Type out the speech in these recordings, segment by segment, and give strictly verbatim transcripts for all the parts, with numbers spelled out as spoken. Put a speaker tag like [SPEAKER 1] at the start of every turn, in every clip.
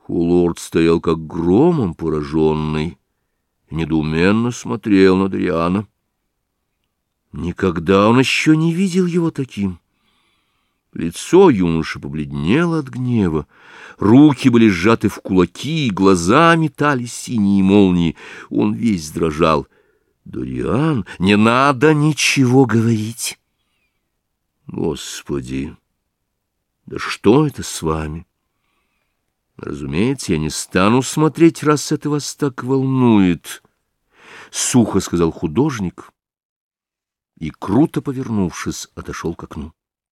[SPEAKER 1] Хулорд стоял как громом пораженный и недоуменно смотрел на Дориана. Никогда он еще не видел его таким. Лицо юноши побледнело от гнева, руки были сжаты в кулаки, глаза метали синие молнии, он весь дрожал. «Дориан, не надо ничего говорить!» «Господи, да что это с вами?» «Разумеется, я не стану смотреть, раз это вас так волнует», — сухо сказал художник и, круто повернувшись, отошел к окну.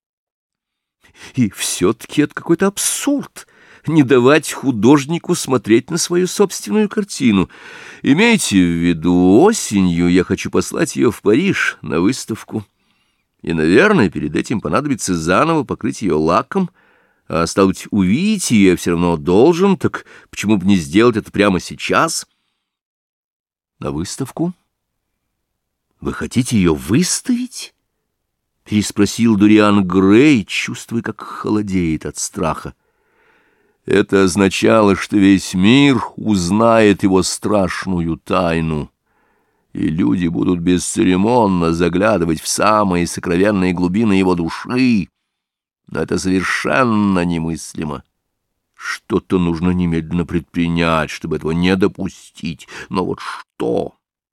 [SPEAKER 1] И все-таки это какой-то абсурд — не давать художнику смотреть на свою собственную картину. Имейте в виду, осенью я хочу послать ее в Париж на выставку. И, наверное, перед этим понадобится заново покрыть ее лаком, а, стало быть, увидеть ее я все равно должен, так почему бы не сделать это прямо сейчас? На выставку? Вы хотите ее выставить? — переспросил Дориан Грей, чувствуя, как холодеет от страха. Это означало, что весь мир узнает его страшную тайну, и люди будут бесцеремонно заглядывать в самые сокровенные глубины его души. Но это совершенно немыслимо. Что-то нужно немедленно предпринять, чтобы этого не допустить. Но вот что?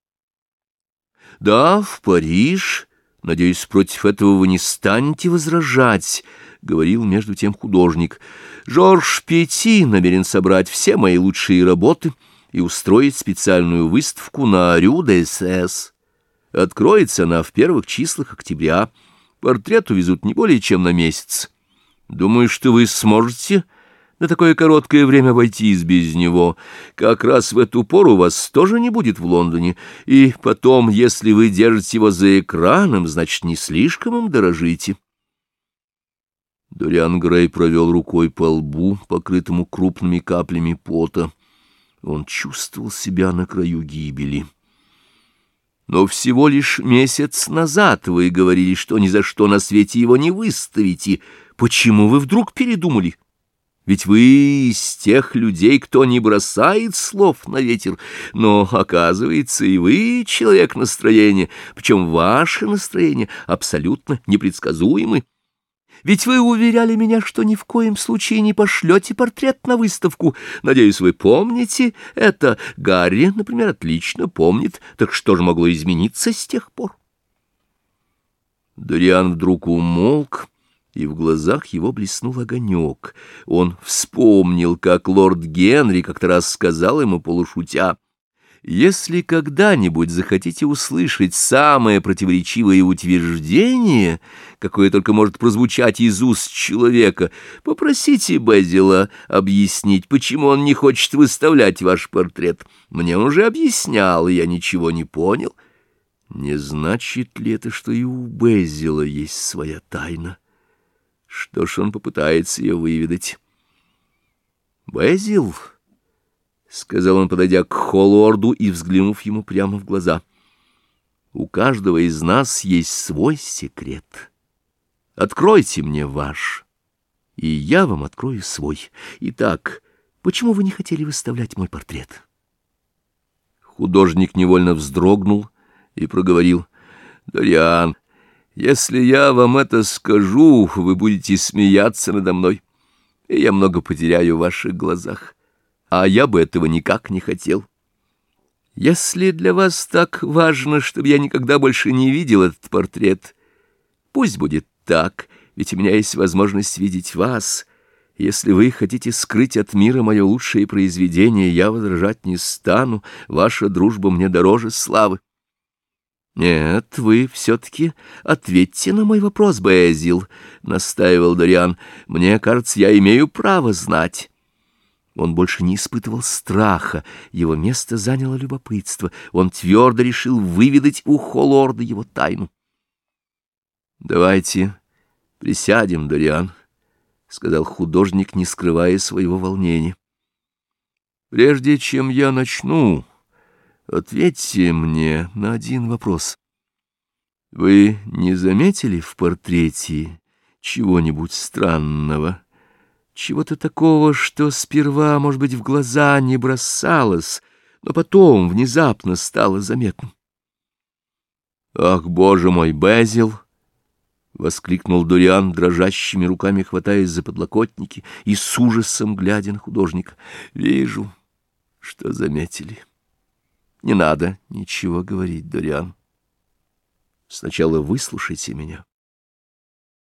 [SPEAKER 1] Да, в Париж... «Надеюсь, против этого вы не станете возражать», — говорил между тем художник. «Жорж Пяти намерен собрать все мои лучшие работы и устроить специальную выставку на Рю-де-Сес. Откроется она в первых числах октября. Портрет увезут не более чем на месяц. Думаю, что вы сможете на такое короткое время обойтись без него. Как раз в эту пору вас тоже не будет в Лондоне. И потом, если вы держите его за экраном, значит, не слишком им дорожите». Дориан Грей провел рукой по лбу, покрытому крупными каплями пота. Он чувствовал себя на краю гибели. «Но всего лишь месяц назад вы говорили, что ни за что на свете его не выставите. Почему вы вдруг передумали? Ведь вы из тех людей, кто не бросает слов на ветер, но, оказывается, и вы человек настроения, причем ваше настроение абсолютно непредсказуемы. Ведь вы уверяли меня, что ни в коем случае не пошлете портрет на выставку. Надеюсь, вы помните это. Гарри, например, отлично помнит. Так что же могло измениться с тех пор?» Дориан вдруг умолк, и в глазах его блеснул огонек. Он вспомнил, как лорд Генри как-то раз сказал ему полушутя: «Если когда-нибудь захотите услышать самое противоречивое утверждение, какое только может прозвучать из уст человека, попросите Безила объяснить, почему он не хочет выставлять ваш портрет. Мне он уже объяснял, и я ничего не понял». Не значит ли это, что и у Безила есть своя тайна? Что ж, он попытается ее выведать. «Безил», — сказал он, подойдя к Холлорду и взглянув ему прямо в глаза, — «у каждого из нас есть свой секрет. Откройте мне ваш, и я вам открою свой. Итак, почему вы не хотели выставлять мой портрет?» Художник невольно вздрогнул и проговорил: «Дориан, если я вам это скажу, вы будете смеяться надо мной, и я много потеряю в ваших глазах, а я бы этого никак не хотел. Если для вас так важно, чтобы я никогда больше не видел этот портрет, пусть будет так, ведь у меня есть возможность видеть вас. Если вы хотите скрыть от мира мое лучшее произведение, я возражать не стану, ваша дружба мне дороже славы». «Нет, вы все-таки ответьте на мой вопрос, Безил», — настаивал Дориан. «Мне кажется, я имею право знать». Он больше не испытывал страха, его место заняло любопытство. Он твердо решил выведать у Холлорда его тайну. «Давайте присядем, Дориан», — сказал художник, не скрывая своего волнения. «Прежде чем я начну, ответьте мне на один вопрос. Вы не заметили в портрете чего-нибудь странного? чего-то такого, что сперва, может быть, в глаза не бросалось, но потом внезапно стало заметным. «Ах, боже мой, Безил!» — воскликнул Дориан, дрожащими руками хватаясь за подлокотники и с ужасом глядя на художника. «Вижу, что заметили. Не надо ничего говорить, Дориан. Сначала выслушайте меня».